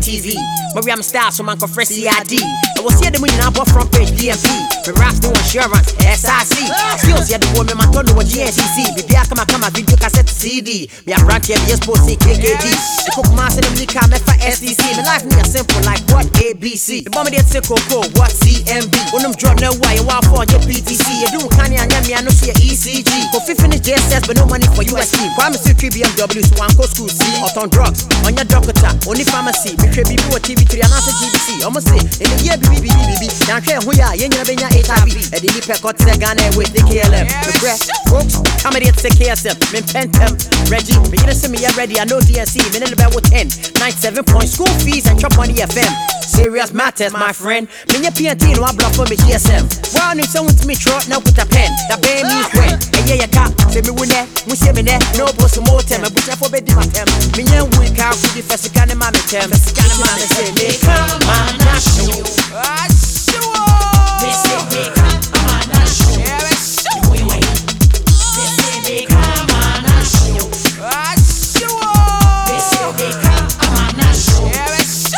TV. Mariam Style, so man, fresh CID. I was here the money now, but front page DMP. The raps no insurance, SIC. Skills, yeah, the woman, man, don't know what GNCC. Baby, I come a video cassette CD. Me a brand here, be exposed to KKD. The cook master, the money come for SDC. My life me a simple like what ABC. The bomb, they say Coco, what CMB. When I'm drawn no way, you want for your PTC. You do canny and yammy, I know see ECG. For finish JSS, but no money for USC. Why me still BMW, so one go school C. Out on drugs, on your doctor, only pharmacy. Me crib BB or TV3 and answer GBC. Almost say, in the year BB. Now care who ya, you never been your HIV. And the Nipper got to Ghana with the KLM. The press, folks, come and say KSM. Min Pentem, Reggie, me gonna send me ready. I know DNC, me in the bed with 10. 97 point school fees and chop money FM. Serious matters, my friend. Me your PNT, no I block for me GSM. Why need someone to me trot now with a pen? That pay me when. And yeah, you can't say me win there. We say me there. No boss more time. I put for bed in my tem. Me young week out with the first kind of man tem. First kind of man say me come on, I show. I show. Me say me come on, I show. Yeah, I show. Wait. Me say me come on, I show. I show. Me say me come on, I show. Yeah, I show.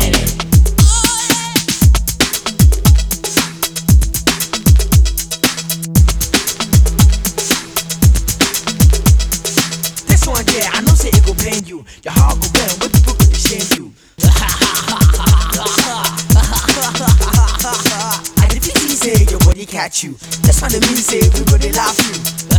Yeah, I know say it go pain you. Your heart go burn, what people could shame you. And if you say your body catch you, that's what it means say everybody laugh you.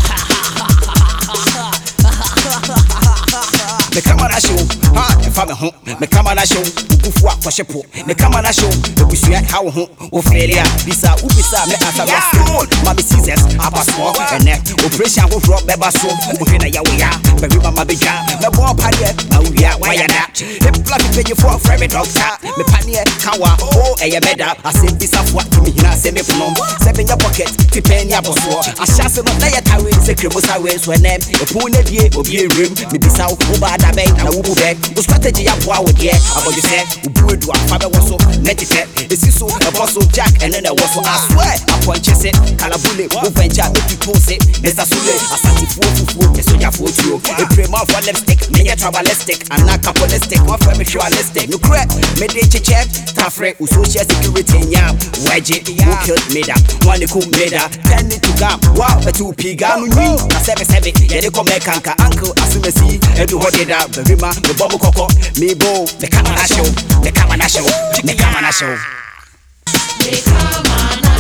Me come on a show, if I'm home. Me come on a show, Ufu Akoshepo. Me come on a show, the Bushia how home, Ophelia, Bisa, Ubisa, me as a soul. Mammy Caesars, Abba Swap, and net, Operation will drop Beba Soap, Uhina Yawaya, Baby Mama Bija, the Bob Pania, Mauya, why not? The blood pay you for a friend doctor, me Pania, Kawa, oh, a better. I say this of what to me, I say me from 7 your pocket, Tipenia Boswa. I shall say, not lay a tower, secret was I wears when name, a poon of ye, or be a room, maybe South Oba. Na wubu beg, the strategy ya boy with yeah. About you say, Ubu do a father was so netiquette. It's so a boss of Jack and then there was so I swear. I point chase it, Calabule, Uventure, make you post it. Mr. Sule, a santi fool, a soya for you. A prim of one lipstick, me a tribalistic, and not capitalistic, or femishualistic. No crap, made it check, Tafre, who social security, yam, wedge, who killed Meda, one who made her, 10 to gam, wow, a 2 pigam, you, a 7, yeah, they come back, uncle, as soon as he, and do what they Baby ma, the bubble coco, me bo, the camera show, the camera show, the camera show. The camera